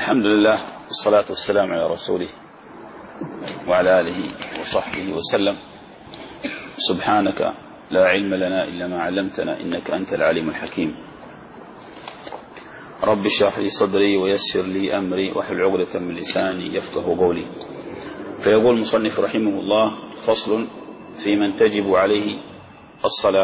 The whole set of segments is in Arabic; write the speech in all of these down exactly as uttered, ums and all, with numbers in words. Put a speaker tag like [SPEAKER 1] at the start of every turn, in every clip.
[SPEAKER 1] الحمد لله والصلاة والسلام على رسوله وعلى آله وصحبه وسلم. سبحانك لا علم لنا إلا ما علمتنا إنك أنت العليم الحكيم. رب اشرح لي صدري ويسر لي أمري واحلل عقدة من لساني يفقه قولي. فيقول المصنف رحمه الله: فصل في من تجب عليه الصلاة.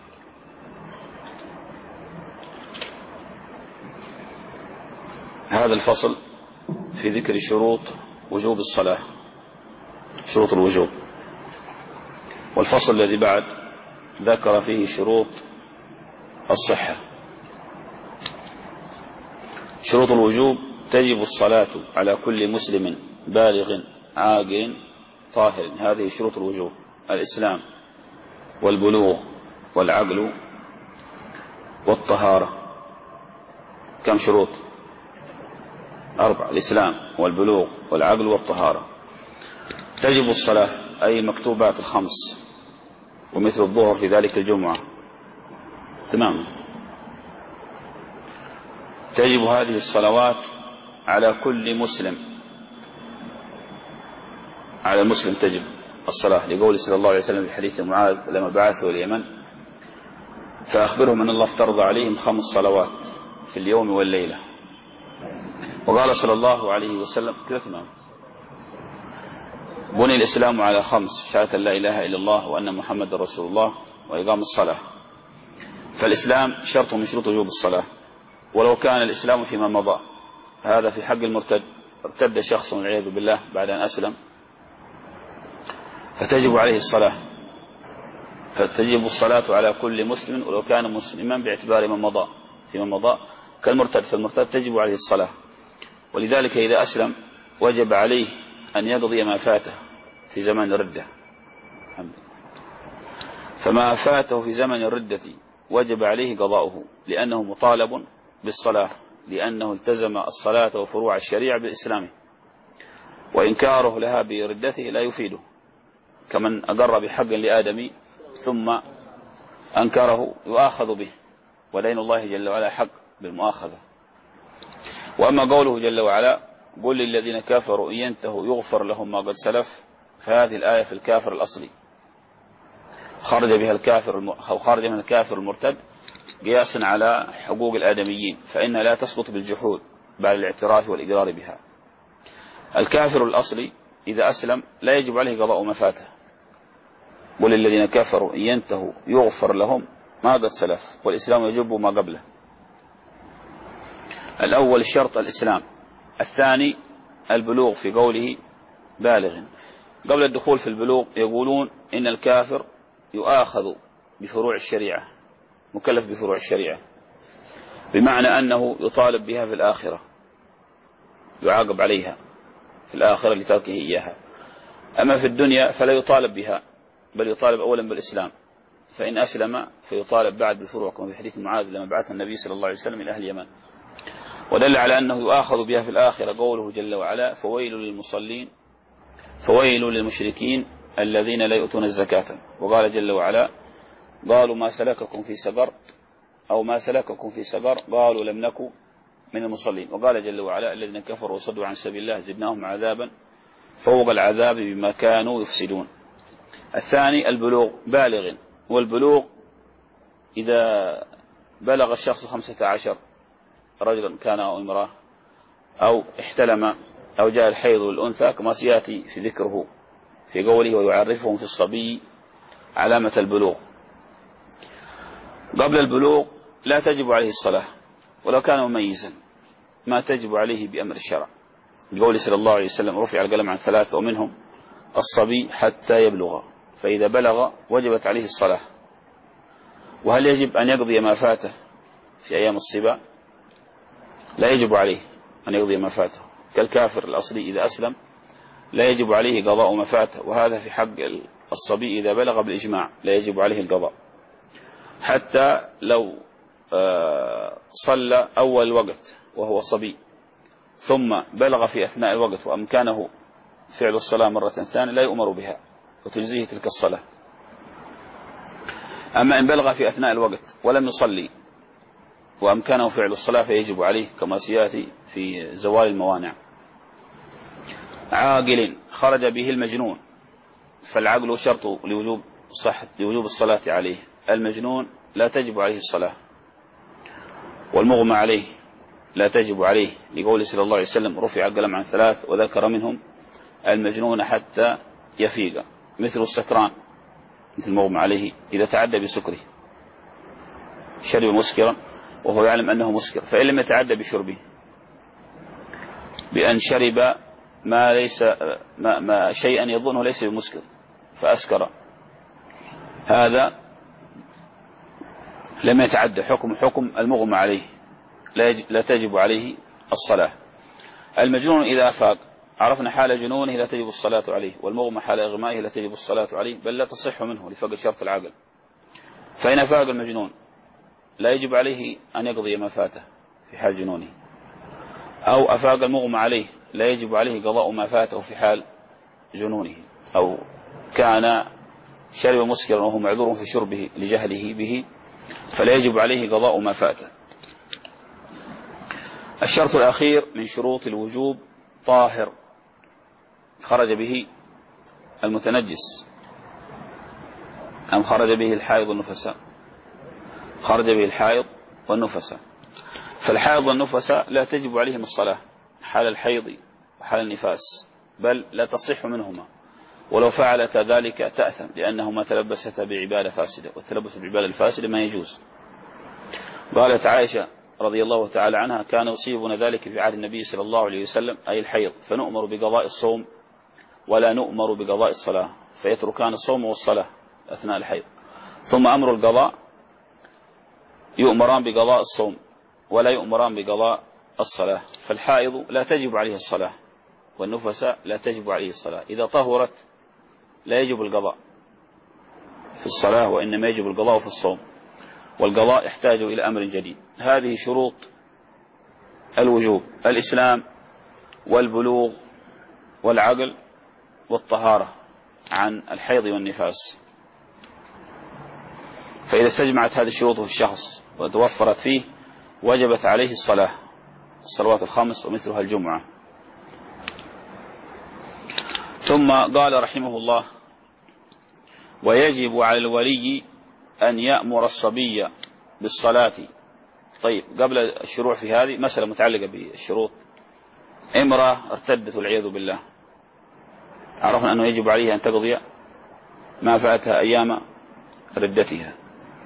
[SPEAKER 1] هذا الفصل في ذكر شروط وجوب الصلاة، شروط الوجوب. والفصل الذي بعد ذكر فيه شروط الصحة. شروط الوجوب: تجب الصلاة على كل مسلم بالغ عاقل طاهر. هذه شروط الوجوب: الإسلام والبلوغ والعقل والطهارة. كم شروط؟ أربع: الإسلام والبلوغ والعقل والطهارة. تجب الصلاة أي المكتوبات الخمس، ومثل الظهر في ذلك الجمعة. تمام. تجب هذه الصلوات على كل مسلم، على المسلم تجب الصلاة، لقول صلى الله عليه وسلم في حديث معاذ لما بعثه اليمن: فأخبرهم أن الله افترض عليهم خمس صلوات في اليوم والليلة. وقال صلى الله عليه وسلم كذا: تمام، بني الإسلام على خمس: شهادة لا إله إلا الله وأن محمد رسول الله وإقام الصلاة. فالإسلام شرط من شروط وجوب الصلاة، ولو كان الإسلام فيما مضى. هذا في حق المرتد. ارتد شخص والعياذ بالله بعد أن أسلم، فتجب عليه الصلاة. فتجب الصلاة على كل مسلم ولو كان مسلما باعتبار ما مضى، فيما مضى كالمرتد، فالمرتد تجب عليه الصلاة. ولذلك إذا أسلم وجب عليه أن يقضي ما فاته في زمن الردة. فما فاته في زمن الردة وجب عليه قضاؤه، لأنه مطالب بالصلاة، لأنه التزم الصلاة وفروع الشريعة بإسلامه، وإنكاره لها بردته لا يفيده، كمن أقر بحق لآدم ثم أنكره يؤاخذ به، ودين الله جل وعلا حق بالمؤاخذة. وأما قوله جل وعلا: قل للذين كفروا إن ينتهوا يغفر لهم ما قد سلف، فهذه الآية في الكافر الأصلي، خرج بها الكافر أو خرج من الكافر المرتد قياسا على حقوق الآدميين، فإنها لا تسقط بالجحود بعد الاعتراف والإقرار بها. الكافر الأصلي إذا أسلم لا يجب عليه قضاء ما فاته. قل للذين كفروا إن ينتهوا يغفر لهم ما قد سلف، والإسلام يجب ما قبله. الأول الشرط الإسلام، الثاني البلوغ في قوله بالغ. قبل الدخول في البلوغ يقولون إن الكافر يؤاخذ بفروع الشريعة، مكلف بفروع الشريعة، بمعنى أنه يطالب بها في الآخرة، يعاقب عليها في الآخرة لتركه إياها. أما في الدنيا فلا يطالب بها، بل يطالب أولا بالإسلام، فإن أسلم فيطالب بعد بالفروع، كما في حديث معاذ لما بعث النبي صلى الله عليه وسلم إلى أهل اليمن. ودل على أنه يؤاخذ بها في الآخرة قوله جل وعلا: فويل للمصلين فويل للمشركين الذين لا يؤتون الزكاة. وقال جل وعلا: قالوا ما سلككم في سقر أو ما سلككم في سقر قالوا لم نكن من المصلين. وقال جل وعلا: الذين كفروا وصدوا عن سبيل الله زدناهم عذابا فوق العذاب بما كانوا يفسدون. الثاني البلوغ بالغ، والبلوغ إذا بلغ الشخص خمسة عشر، رجلا كان أو امرأة، أو احتلم أو جاء الحيض والأنثى، كما سيأتي في ذكره في قوله: ويعرفهم في الصبي علامة البلوغ. قبل البلوغ لا تجب عليه الصلاة ولو كان مميزا، ما تجب عليه بأمر الشرع، قول صلى الله عليه وسلم: رفع القلم عن ثلاثة ومنهم الصبي حتى يبلغ، فإذا بلغ وجبت عليه الصلاة. وهل يجب أن يقضي ما فاته في أيام الصبا؟ لا يجب عليه أن يقضي ما فاته، كالكافر الأصلي إذا أسلم لا يجب عليه قضاء ما فاته. وهذا في حق الصبي إذا بلغ بالإجماع لا يجب عليه القضاء، حتى لو صلى أول وقت وهو صبي ثم بلغ في أثناء الوقت وأمكانه فعل الصلاة مرة ثانية لا يؤمر بها وتجزيه تلك الصلاة. أما إن بلغ في أثناء الوقت ولم يصلي وأمكنه فعل الصلاة فيجب عليه كما سيأتي في زوال الموانع. عاقل خرج به المجنون، فالعقل شرط لوجوب صحة لوجوب الصلاة عليه. المجنون لا تجب عليه الصلاة، والمغمى عليه لا تجب عليه، لقوله صلى الله عليه وسلم رفع القلم عن ثلاث وذكر منهم المجنون حتى يفيق، مثل السكران مثل المغمى عليه إذا تعدى بسكره، شرب مسكرا وهو يعلم أنه مسكر، فإن لم يتعدى بشربه بأن شرب ما ليس ما, ما شيئا يظنه ليس بمسكر فأسكر، هذا لم يتعدى حكم حكم المغمى عليه، لا, لا تجب عليه الصلاة. المجنون إذا أفاق عرفنا حال جنونه لا تجب الصلاة عليه، والمغمى حال إغمائه لا تجب الصلاة عليه، بل لا تصح منه لفقد شرط العقل. فإن أفاق المجنون لا يجب عليه أن يقضي ما فاته في حال جنونه، أو أفاق المغمى عليه لا يجب عليه قضاء ما فاته في حال جنونه، أو كان شرب مسكرا وهو معذور في شربه لجهله به فلا يجب عليه قضاء ما فاته. الشرط الأخير من شروط الوجوب طاهر خرج به المتنجس أم خرج به الحائض والنفساء؟ خرج به الحائض والنفساء. فالحائض والنفساء لا تجب عليهم الصلاة حال الحيض وحال النفاس، بل لا تصح منهما، ولو فعلت ذلك تأثم لأنهما تلبستا بعبادة فاسدة، والتلبس بعبادة الفاسدة ما يجوز. قالت عائشة رضي الله تعالى عنها كان يصيبنا ذلك في عهد النبي صلى الله عليه وسلم أي الحيض، فنؤمر بقضاء الصوم ولا نؤمر بقضاء الصلاة، فيتركان الصوم والصلاة أثناء الحيض، ثم أمر القضاء يؤمران بقضاء الصوم ولا يؤمران بقضاء الصلاة. فالحائض لا تجب عليه الصلاة، والنفساء لا تجب عليه الصلاة. إذا طهرت لا يجب القضاء في الصلاة، وإنما يجب القضاء في الصوم، والقضاء يحتاج إلى أمر جديد. هذه شروط الوجوب: الإسلام والبلوغ والعقل والطهارة عن الحيض والنفاس. فإذا استجمعت هذه الشروط في الشخص وتوفرت فيه وجبت عليه الصلاة، الصلوات الخمس ومثلها الجمعة. ثم قال رحمه الله: ويجب على الولي أن يأمر الصبي بالصلاة. طيب، قبل الشروع في هذه مسألة متعلقة بالشروط. امرأة ارتدت والعياذ بالله، عرفنا أنه يجب عليها أن تقضي ما فاتها أيام ردتها.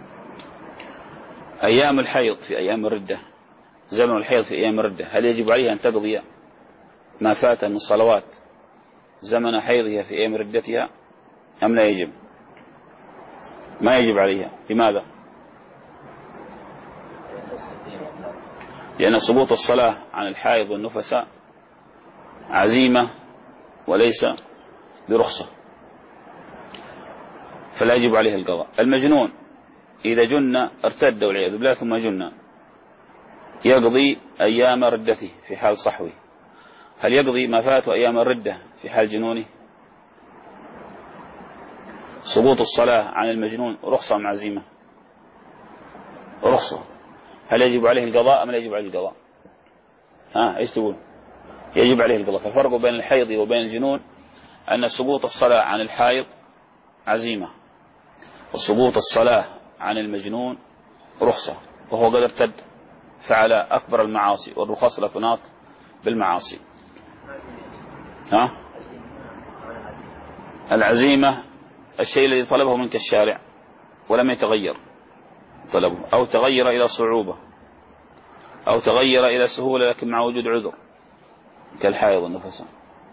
[SPEAKER 1] أيام الحيض في أيام الردة، زمن الحيض في أيام الردة، هل يجب عليها أن تقضي ما فات من الصلوات زمن حيضها في أيام ردتها أم لا يجب؟ ما يجب عليها. لماذا؟ لأن سقوط الصلاة عن الحائض والنفساء عزيمة وليس برخصة، فلا يجب عليه القضاء. المجنون إذا جن ارتد والعياذ بالله ثم جن يقضي أيام ردته في حال صحوه. هل يقضي ما فاته أيام الردة في حال جنونه؟ سقوط الصلاة عن المجنون رخصة أم عزيمة؟ رخصة. هل يجب عليه القضاء أم لا يجب عليه القضاء؟ ها إيش تقول؟ يجب عليه القضاء. فالفرق بين الحيض وبين الجنون أن سقوط الصلاة عن الحائض عزيمة، وسقوط الصلاة عن المجنون رخصة، وهو قد ارتد فعل أكبر المعاصي، والرخص لا تناط بالمعاصي. ها؟ العزيمة الشيء الذي طلبه منك الشارع ولم يتغير طلبه، أو تغير إلى صعوبة، أو تغير إلى سهولة لكن مع وجود عذر كالحائض والنفساء.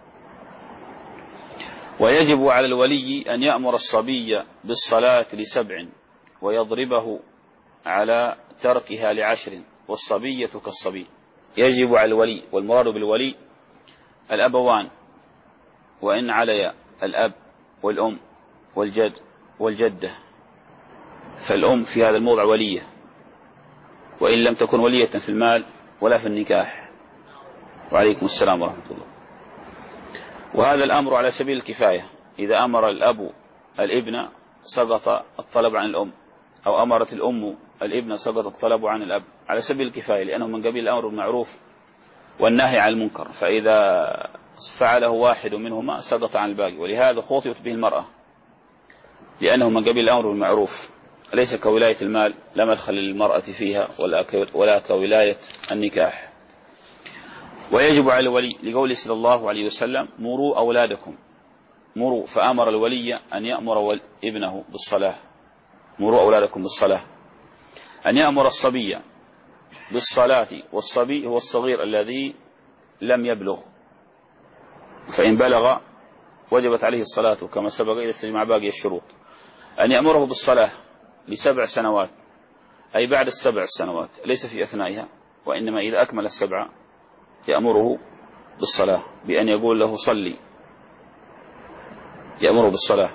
[SPEAKER 1] ويجب على الولي أن يأمر الصبي بالصلاة لسبع ويضربه على تركها لعشر، والصبية كالصبي. يجب على الولي، والمراد بالولي الأبوان، وإن علي الأب والأم والجد والجدة، فالأم في هذا الموضع ولية، وإن لم تكن ولية في المال ولا في النكاح. وعليكم السلام ورحمة الله. وهذا الأمر على سبيل الكفاية، إذا أمر الأب الابن سقط الطلب عن الأم، أو أمرت الأم الابن سقط الطلب عن الأب. على سبيل الكفاية، لأنه من قبيل الأمر بالمعروف والنهي عن المنكر، فإذا فعله واحد منهما سقط عن الباقي. ولهذا خطبت به المرأة، لأنه من قبيل الأمر بالمعروف، ليس كولاية المال، لا مدخل للمرأة فيها ولا كولاية النكاح. ويجب على الولي لقوله صلى الله عليه وسلم: مروا أولادكم، مروا، فأمر الولي أن يأمر ابنه بالصلاة. مروا أولادكم بالصلاة، أن يأمر الصبي بالصلاة، والصبي هو الصغير الذي لم يبلغ، فإن بلغ وجبت عليه الصلاة كما سبق إذا استجمع باقي الشروط. أن يأمره بالصلاة لسبع سنوات، أي بعد السبع السنوات، ليس في أثنائها، وإنما إذا أكمل السبع يأمره بالصلاة بأن يقول له صلي، يأمره بالصلاة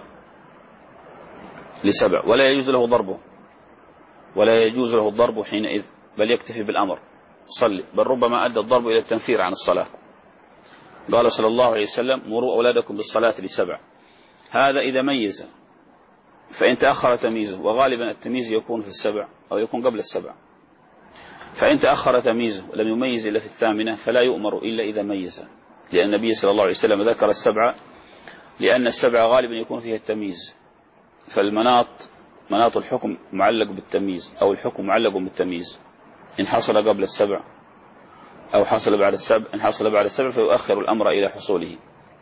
[SPEAKER 1] لسبع. ولا يجوز له ضربه، ولا يجوز له الضرب حينئذ، بل يكتفي بالأمر صلي، بل ربما أدى الضرب إلى التنفير عن الصلاة. قال صلى الله عليه وسلم: مروا أولادكم بالصلاة لسبع. هذا إذا ميز، فإن تأخر تمييزه، وغالبا التمييز يكون في السبع أو يكون قبل السبع، فإن تأخر تمييزه لم يميز إلا في الثامنة فلا يؤمر إلا إذا ميز، لأن النبي صلى الله عليه وسلم ذكر السبع لأن السبع غالبا يكون فيها التمييز، فالمناط مناط الحكم معلق بالتمييز، أو الحكم معلق بالتمييز، إن حصل قبل السبع أو حصل بعد السبع، إن حصل بعد السبع فيؤخر الأمر إلى حصوله.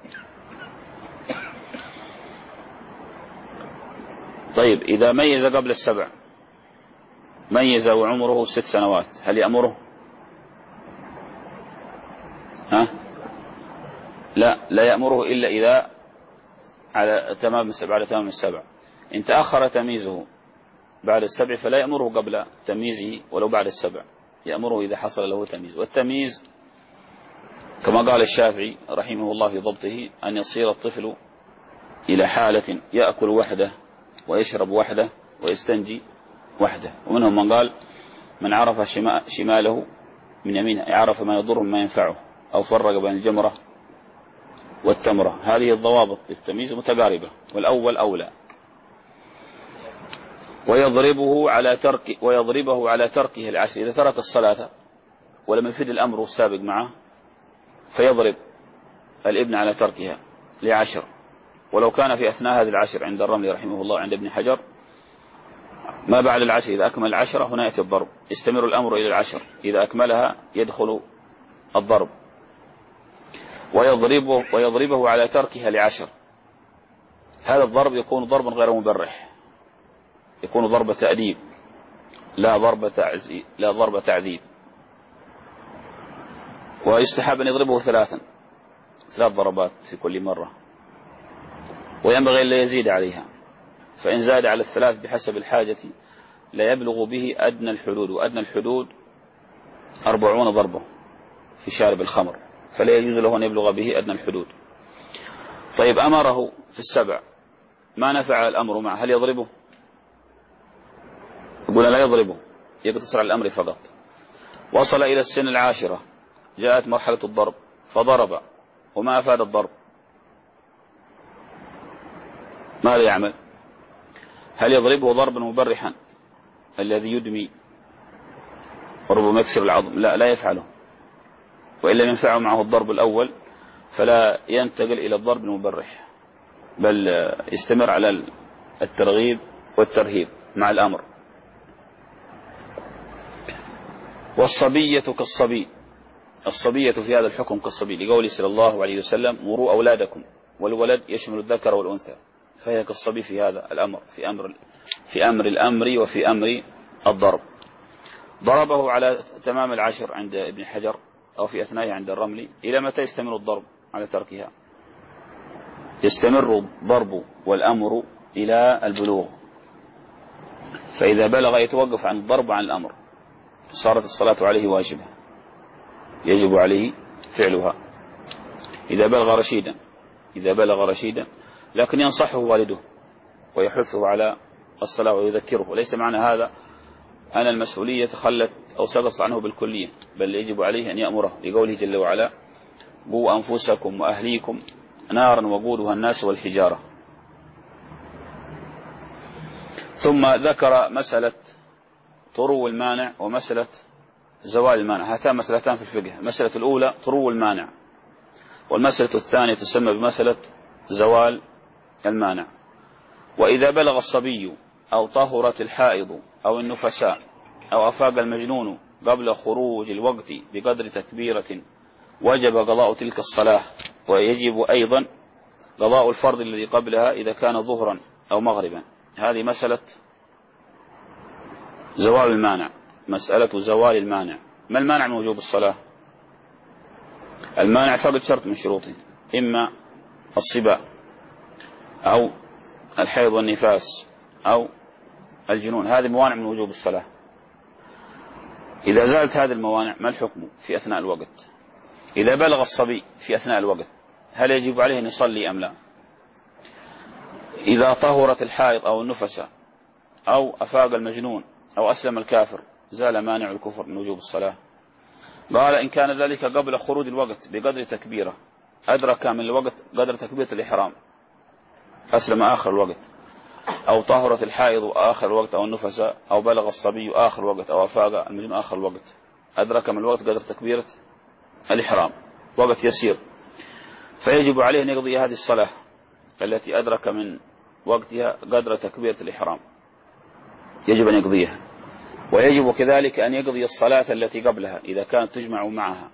[SPEAKER 1] طيب، إذا ميز قبل السبع، ميز وعمره ست سنوات، هل يأمره؟ ها؟ لا، لا يأمره إلا إذا على تمام السبع، على تمام السبع. إن تأخر تمييزه بعد السبع فلا يأمره قبل تمييزه ولو بعد السبع، يأمره إذا حصل له تمييز. والتمييز كما قال الشافعي رحمه الله في ضبطه: أن يصير الطفل إلى حالة يأكل وحده ويشرب وحده ويستنجي وحده. ومنهم من قال: من عرف شماله من يمينه، عرف ما يضره ما ينفعه، أو فرق بين الجمرة والتمرة. هذه الضوابط للتمييز متقاربة، والأول أولى. ويضربه على ترك ويضربه على تركه العشر، إذا ترك الصلاة ولم يفد الأمر السابق معه فيضرب الابن على تركها لعشر، ولو كان في أثناء هذه العشر عند الرملي رحمه الله عند ابن حجر ما بعد العشر، إذا أكمل العشرة هنا يأتي الضرب، يستمر الأمر إلى العشر، إذا أكملها يدخل الضرب. ويضربه, ويضربه على تركها لعشر، هذا الضرب يكون ضربا غير مبرح، يكون ضرب تأديب لا ضرب تعزي لا ضرب تعذيب. ويستحب أن يضربه ثلاثا، ثلاث ضربات في كل مرة، وينبغي أن لا يزيد عليها، فإن زاد على الثلاث بحسب الحاجة لا يبلغ به أدنى الحدود، وأدنى الحدود أربعون ضربة في شارب الخمر، فلا يجوز له أن يبلغ به أدنى الحدود. طيب، أمره في السبع ما نفع الأمر معه، هل يضربه؟ يقول لا يضربه، يقتصر على الأمر فقط. وصل إلى السن العاشرة، جاءت مرحلة الضرب فضرب وما أفاد الضرب، ماذا يعمل؟ هل يضربه ضربا مبرحا الذي يدمي وربما يكسر العظم؟ لا، لا يفعله. وإن لم ينفعه معه الضرب الأول فلا ينتقل إلى الضرب المبرح، بل يستمر على الترغيب والترهيب مع الأمر. والصبية كالصبي، الصبية في هذا الحكم كالصبي، لقوله صلى الله عليه وسلم: مروا أولادكم، والولد يشمل الذكر والأنثى، فهي كالصبي في هذا الأمر، في أمر في أمر الأمر وفي أمر الضرب. ضربه على تمام العشر عند ابن حجر أو في أثنائه عند الرملي. إلى متى يستمر الضرب على تركها؟ يستمر الضرب والأمر إلى البلوغ، فإذا بلغ يتوقف عن الضرب عن الأمر، صارت الصلاة عليه واجبة يجب عليه فعلها إذا بلغ رشيدا إذا بلغ رشيدا لكن ينصحه والده ويحثه على الصلاة ويذكره. وليس معنى هذا أن المسؤولية خلت أو سقط عنه بالكلية، بل يجب عليه أن يأمره، لقوله جل وعلا: قوا أنفسكم وأهليكم نارا وقودها الناس والحجارة. ثم ذكر مسألة طرو المانع ومسألة زوال المانع. هاتان مسألتان في الفقه. المسألة الأولى طرو المانع، والمسألة الثانية تسمى بمسألة زوال المانع. وإذا بلغ الصبي أو طهرت الحائض أو النفساء أو أفاق المجنون قبل خروج الوقت بقدر تكبيرة وجب قضاء تلك الصلاة، ويجب أيضا قضاء الفرض الذي قبلها إذا كان ظهرا أو مغربا. هذه مسألة زوال المانع. مسألة زوال المانع. ما المانع من وجوب الصلاة؟ المانع فقد شرط من شروطه، إما الصبا أو الحيض والنفاس أو الجنون. هذه موانع من وجوب الصلاة. إذا زالت هذه الموانع ما الحكم في أثناء الوقت؟ إذا بلغ الصبي في أثناء الوقت هل يجب عليه أن يصلي أم لا؟ إذا طهرت الحائض أو النفساء أو أفاق المجنون أو أسلم الكافر زال مانع الكفر من وجوب الصلاة. قال إن كان ذلك قبل خروج الوقت بقدر تكبيرة، أدرك من الوقت قدر تكبيرة الإحرام أسلم آخر الوقت، أو طهرت الحائض آخر الوقت أو النفساء، أو بلغ الصبي آخر الوقت، أو أفاق المجنون آخر الوقت، أدرك من الوقت قدر تكبيرة الإحرام وقت يسير، فيجب عليه أن يقضي هذه الصلاة التي أدرك من وقتها قدر تكبيرة الإحرام، يجب أن يقضيها. ويجب كذلك أن يقضي الصلاة التي قبلها إذا كانت تجمع معها،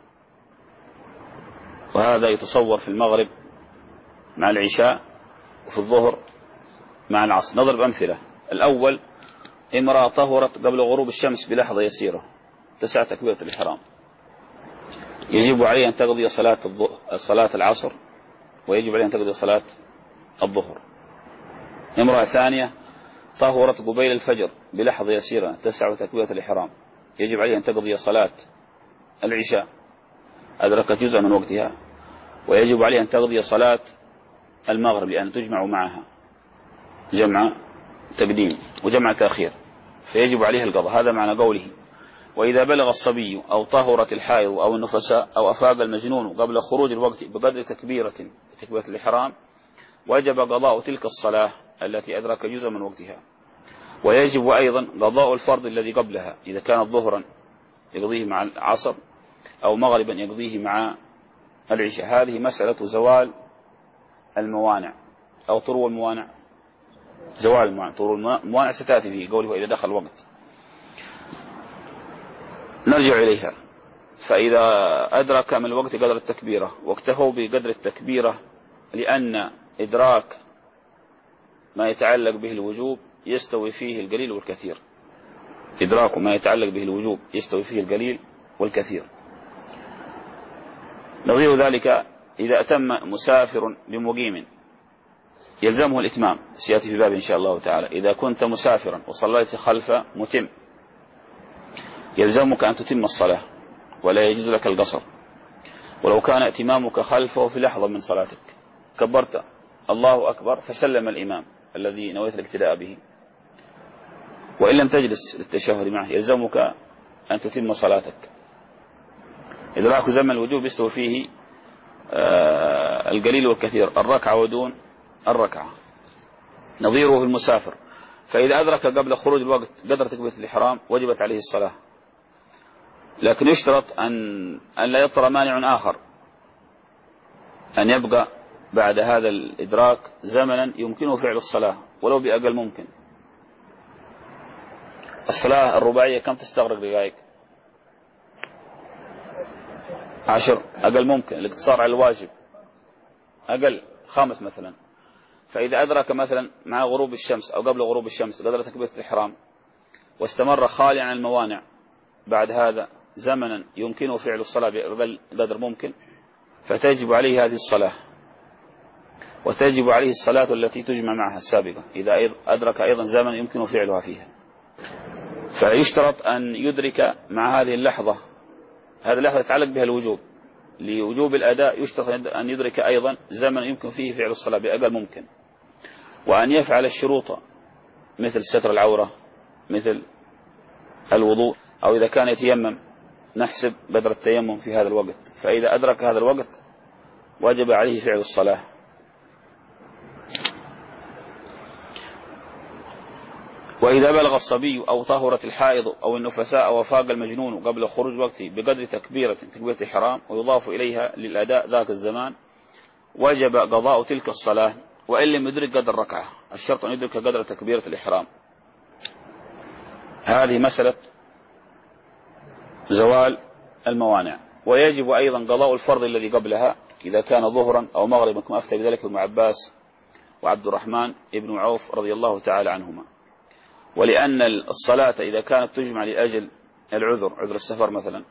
[SPEAKER 1] وهذا يتصور في المغرب مع العشاء وفي الظهر مع العصر. نضرب أمثلة. الأول امرأة طهرت قبل غروب الشمس بلحظة يسيرة تسع تكبيرة الإحرام، يجب عليه أن تقضي صلاة صلاة العصر، ويجب عليه أن تقضي صلاة الظهر. امرأة ثانية طهرت قبيل الفجر بلحظة يسيرة تسع تكبيرة الإحرام، يجب عليه أن تقضي صلاة العشاء، أدركت جزءا من وقتها، ويجب عليه أن تقضي صلاة المغرب لأن تجمع معها جمع تقديم وجمع تأخير، فيجب عليه القضاء. هذا معنى قوله وإذا بلغ الصبي أو طهرت الحائض أو النفساء أو أفاق المجنون قبل خروج الوقت بقدر تكبيرة تكبيرة الإحرام وجب قضاء تلك الصلاة التي أدرك جزء من وقتها. ويجب أيضا قضاء الفرض الذي قبلها إذا كان ظهرا يقضيه مع العصر، أو مغربا يقضيه مع العشاء. هذه مسألة زوال الموانع أو طرو الموانع. زوال الموانع، طرو الموانع ستأتي فيه قوله إذا دخل الوقت. نرجع إليها. فإذا أدرك من الوقت قدر التكبيرة واكتفوا بقدر التكبيرة، لأن إدراك ما يتعلق به الوجوب يستوي فيه القليل والكثير. إدراك ما يتعلق به الوجوب يستوي فيه القليل والكثير. نظير ذلك إذا أتم مسافر بمقيم يلزمه الإتمام، سيأتي في باب إن شاء الله تعالى. إذا كنت مسافرا وصليت خلف متم يلزمك أن تتم الصلاة ولا يجوز لك القصر. ولو كان اتمامك خلفه في لحظة من صلاتك كبرت الله أكبر فسلم الإمام الذي نويت الاقتداء به، وإن لم تجلس للتشهد معه يلزمك أن تتم صلاتك. إدراك زمن الوجوب يستوي فيه آه القليل والكثير، الركعة ودون الركعة. نظيره في المسافر، فإذا أدرك قبل خروج الوقت قدر تكبيرة الإحرام وجبت عليه الصلاة، لكن يشترط أن, أن لا يطرأ مانع آخر، أن يبقى بعد هذا الإدراك زمنا يمكنه فعل الصلاة ولو بأقل ممكن. الصلاة الرباعية كم تستغرق دقائق؟ عشر، أقل ممكن. الاقتصار على الواجب أقل، خامس مثلا. فإذا أدرك مثلا مع غروب الشمس أو قبل غروب الشمس قدر تكبيرة الإحرام واستمر خاليا عن الموانع بعد هذا زمنا يمكنه فعل الصلاة بأقل قدر ممكن، فتجب عليه هذه الصلاة، وتجب عليه الصلاة التي تجمع معها السابقة إذا أدرك أيضا زمن يمكن فعلها فيها. فيشترط أن يدرك مع هذه اللحظة، هذه اللحظة يتعلق بها الوجوب، لوجوب الأداء يشترط أن يدرك أيضا زمن يمكن فيه فعل الصلاة بأقل ممكن، وأن يفعل الشروط مثل ستر العورة، مثل الوضوء، أو إذا كان يتيمم نحسب قدر التيمم في هذا الوقت، فإذا أدرك هذا الوقت وجب عليه فعل الصلاة. وإذا بلغ الصبي أو طهرت الحائض أو النفساء أو فاق المجنون قبل خروج وقته بقدر تكبيرة تكبيرة الإحرام ويضاف إليها للأداء ذاك الزمان وجب قضاء تلك الصلاة وإن لم يدرك قدر ركعة، الشرط أن يدرك قدر تكبيرة الإحرام. هذه مسألة زوال الموانع. ويجب أيضا قضاء الفرض الذي قبلها إذا كان ظهرا أو مغربا كما أفتى بذلك ابن عباس وعبد الرحمن ابن عوف رضي الله تعالى عنهما. ولأن الصلاة إذا كانت تجمع لأجل العذر عذر السفر مثلا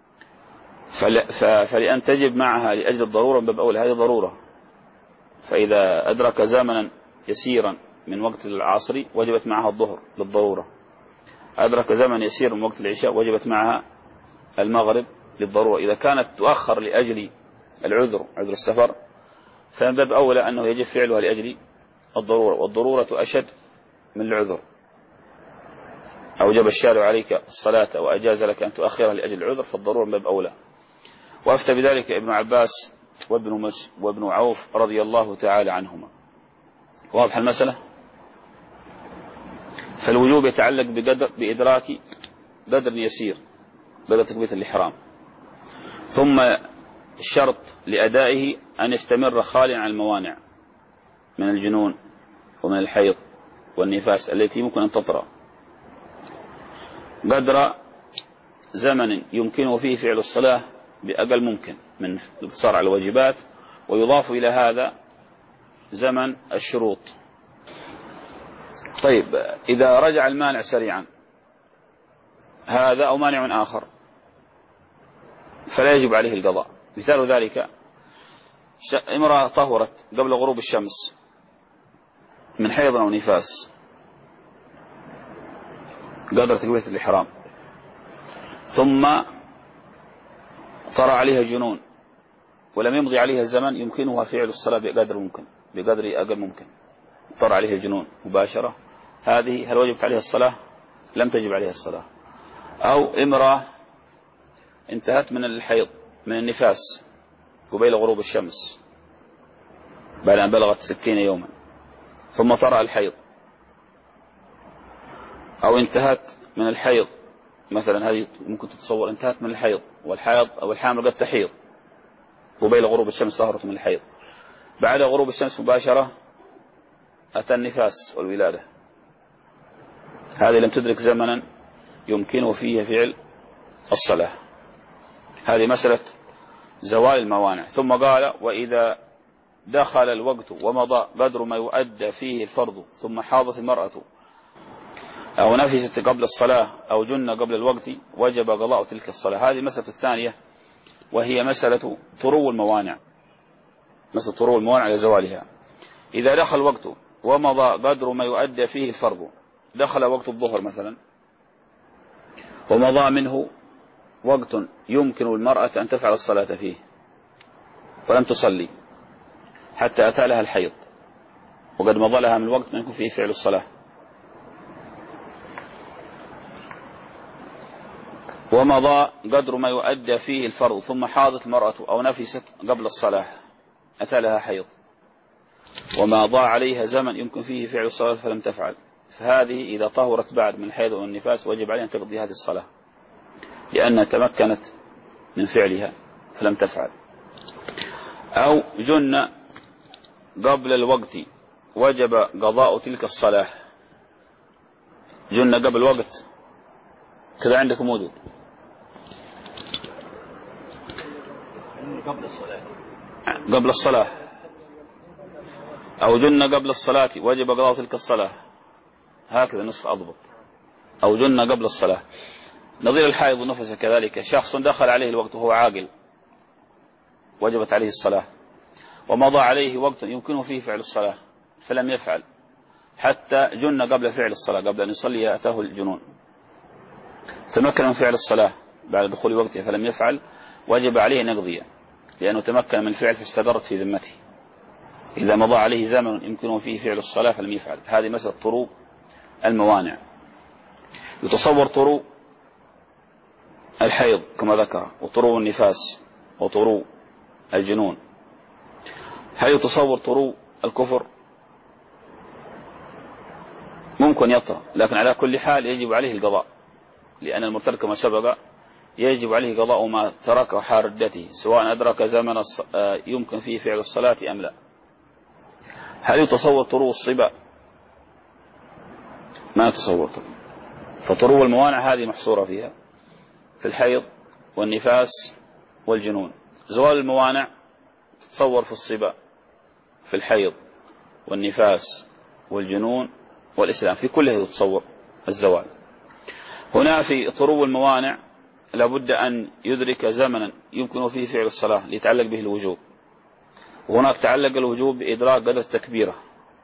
[SPEAKER 1] فلأن تجب معها لأجل الضرورة باب أول، هذه ضرورة، فإذا أدرك زمنا يسيرا من وقت العصر وجبت معها الظهر للضرورة، أدرك زمن يسير من وقت العشاء وجبت معها المغرب للضرورة. إذا كانت تؤخر لأجل العذر عذر السفر فمن باب أولى أنه يجب فعلها لأجل الضرورة، والضرورة أشد من العذر. أوجب الشارع عليك الصلاة وأجاز لك أن تؤخرها لأجل العذر فالضرورة من باب أولى. وأفتى بذلك ابن عباس وابن مس وابن عوف رضي الله تعالى عنهما. واضح المسألة؟ فالوجوب يتعلق بقدر بإدراك قدر يسير قدر تكبيرة الإحرام، ثم الشرط لأدائه أن يستمر خاليا عن الموانع من الجنون ومن الحيض والنفاس التي ممكن أن تطرأ قدر زمن يمكنه فيه فعل الصلاة بأقل ممكن من الاقتصار على الواجبات، ويضاف إلى هذا زمن الشروط. طيب إذا رجع المانع سريعا هذا أو مانع آخر فلا يجب عليه القضاء. مثال ذلك امرأة طهرت قبل غروب الشمس من حيض أو نفاس قدر تكبيرة الإحرام، ثم طرأ عليها جنون ولم يمضي عليها الزمن يمكنها فعل الصلاة بقدر ممكن بقدر أقل ممكن، طرأ عليها جنون مباشرة، هذه هل وجبت عليها الصلاة؟ لم تجب عليها الصلاة. أو امرأة انتهت من الحيض من النفاس قبيل غروب الشمس بعد أن بلغت ستين يوما ثم طرأ الحيض، أو انتهت من الحيض مثلا، هذه ممكن تتصور انتهت من الحيض والحيض أو الحامل قد تحيض قبيل غروب الشمس ظهرت من الحيض، بعد غروب الشمس مباشرة أتى النفاس والولادة، هذه لم تدرك زمنا يمكنه فيه فعل الصلاة. هذه مسألة زوال الموانع. ثم قال وإذا دخل الوقت ومضى قدر ما يؤدى فيه الفرض ثم حاضت المرأة أو نفست قبل الصلاة أو جن قبل الوقت وجب قضاء تلك الصلاة. هذه مسألة الثانية وهي مسألة طرو الموانع، مسألة طرو الموانع لزوالها. إذا دخل الوقت ومضى قدر ما يؤدى فيه الفرض، دخل وقت الظهر مثلا ومضى منه وقت يمكن المرأة أن تفعل الصلاة فيه ولم تصلي حتى أتى لها الحيض وقد مضى لها من وقت ما يكون فيه فعل الصلاة، ومضى قدر ما يؤدى فيه الفرض ثم حاضت المرأة أو نفست قبل الصلاة أتى لها حيض وما ضاع عليها زمن يمكن فيه فعل الصلاة فلم تفعل، فهذه إذا طهرت بعد من الحيض والنفاس وجب عليها أن تقضي هذه الصلاة لأنها تمكنت من فعلها فلم تفعل. أو جن قبل الوقت وجب قضاء تلك الصلاة، جن قبل الوقت كذا عندكم موجود قبل الصلاة قبل الصلاة أو جن قبل الصلاة وجب قضاء تلك الصلاة، هكذا نسخ أضبط. أو جن قبل الصلاة نظير الحائض والنفس كذلك، شخص دخل عليه الوقت وهو عاقل وجبت عليه الصلاة ومضى عليه وقت يمكنه فيه فعل الصلاة فلم يفعل حتى جن قبل فعل الصلاة قبل أن يصلي أتاه الجنون، تمكن من فعل الصلاة بعد دخول وقتها فلم يفعل وجب عليه أن يقضي لأنه تمكن من الفعل فاستقرت في ذمته. إذا مضى عليه زمن يمكنه فيه فعل الصلاة فلم يفعل. هذه مسألة طرو الموانع. يتصور طرو الحيض كما ذكر وطرو النفاس وطرو الجنون. هل يتصور طرو الكفر؟ ممكن يمكن يطرأ، لكن على كل حال يجب عليه القضاء، لأن المرتد كما سبق يجب عليه قضاء ما تركه حال ردته، سواء أدرك زمن يمكن فيه فعل الصلاة أم لا. هل يتصور طرو الصبا؟ ما يتصور طرو. فطرو الموانع هذه محصورة فيها في الحيض والنفاس والجنون. زوال الموانع تتصور في الصبا، في الحيض والنفاس والجنون والإسلام، في كلها تتصور الزوال. هنا في طرو الموانع لابد أن يدرك زمنا يمكن فيه فعل الصلاة ليتعلق به الوجوب، وهناك تعلق الوجوب بإدراك قدر التكبيرة.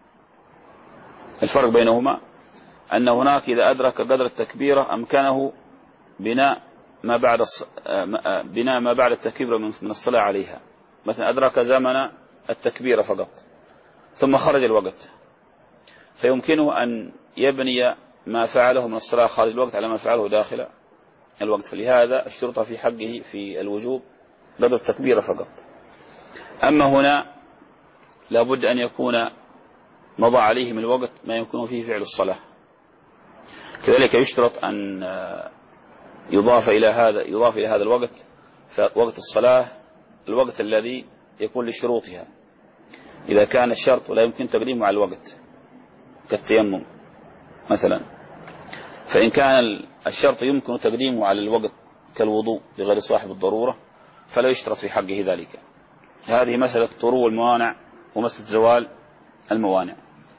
[SPEAKER 1] الفرق بينهما أن هناك إذا أدرك قدر التكبيرة أمكنه بناء ما بعد بناء ما بعد التكبيرة من الصلاة عليها. مثلا أدرك زمن التكبيرة فقط ثم خرج الوقت، فيمكنه أن يبني ما فعله من الصلاة خارج الوقت على ما فعله داخل الوقت. فلهذا الشرطة في حقه في الوجوب قدر التكبيرة فقط. أما هنا لابد أن يكون مضى عليه من الوقت ما يمكن فيه فعل الصلاة. كذلك يشترط أن يضاف إلى هذا يضاف إلى هذا الوقت فوقت الصلاة الوقت الذي يكون لشروطها، إذا كان الشرط ولا يمكن تقديمه على الوقت كالتيمم مثلا، فإن كان الشرط يمكن تقديمه على الوقت كالوضوء لغير صاحب الضرورة فلا يشترط في حقه ذلك. هذه مسألة طرو الموانع ومسألة زوال الموانع.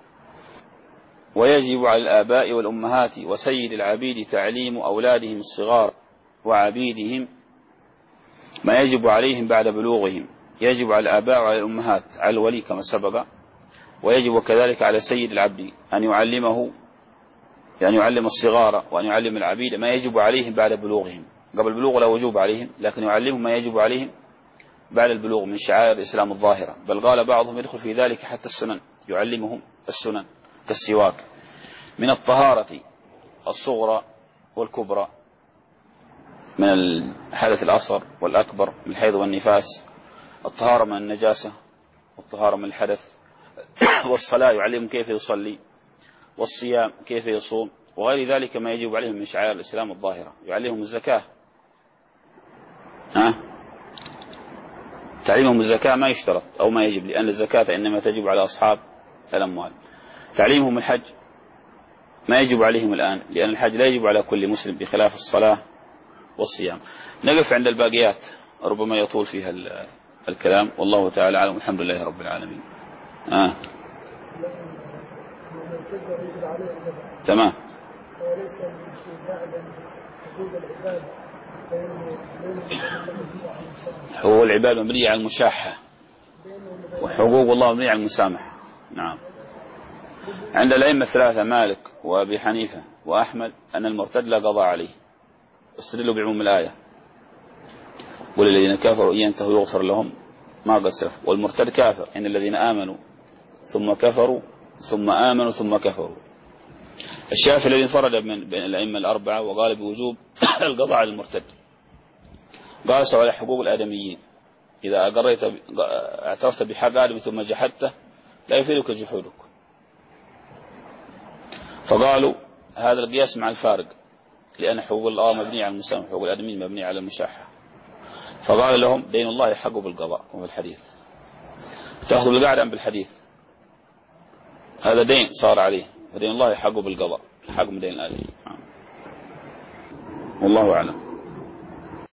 [SPEAKER 1] ويجب على الآباء والأمهات وسيد العبيد تعليم أولادهم الصغار وعبيدهم ما يجب عليهم بعد بلوغهم. يجب على الآباء وعلى الأمهات، على الولي كما سبق، ويجب كذلك على سيد العبد أن يعلمه، يعني يعلم الصغار وأن يعلم العبيد ما يجب عليهم بعد بلوغهم. قبل البلوغ لا وجوب عليهم، لكن يعلمهم ما يجب عليهم بعد البلوغ من شعائر الإسلام الظاهرة. بل قال بعضهم يدخل في ذلك حتى السنن، يعلمهم السنن كالسواك، من الطهارة الصغرى والكبرى، من الحدث الأصغر والأكبر، من الحيض والنفاس، الطهارة من النجاسة والطهارة من الحدث، والصلاة يعلمهم كيف يصلي، والصيام كيف يصوم، وغير ذلك ما يجب عليهم من شعائر الإسلام الظاهرة. يعلمهم الزكاة، ها تعليمهم الزكاة ما يشترط أو ما يجب، لأن الزكاة إنما تجب على أصحاب الأموال. تعليمهم الحج ما يجب عليهم الآن، لأن الحج لا يجب على كل مسلم بخلاف الصلاة والصيام. نقف عند الباقيات، ربما يطول فيها الكلام، والله تعالى أعلم. الحمد لله رب العالمين. آه. تمام. حقوق العباد مبنية على المشاحة، وحقوق الله مبنية على المسامحة. نعم. عند الأئمة الثلاثة مالك وأبي حنيفة وأحمد أن المرتد لا قضاء عليه، استدلوا بعموم الآية: والذين كفروا إن ينتهوا يغفر لهم ما قد سلف. والمرتد كافر، إن الذين آمنوا ثم كفروا ثم آمنوا ثم كفروا. الشافعي الذي انفرد بين الأئمة الأربعة وقال بوجوب القضاء على المرتد، قاسوا على حقوق الآدميين: إذا أقريت اعترفت بحق آدم ثم جحدته لا يفيدك جحودك. فقالوا هذا القياس مع الفارق، لأن حقوق الله مبنية على المسامحة، حقوق الآدميين مبنية على المشاحة. فقال لهم دين الله يحق بالقضاء. وفي الحديث تأخذ بالقاعدة أم بالحديث؟ هذا دين صار عليه، فدين الله يحق بالقضاء، الحق من دين الآدمي. والله أعلم.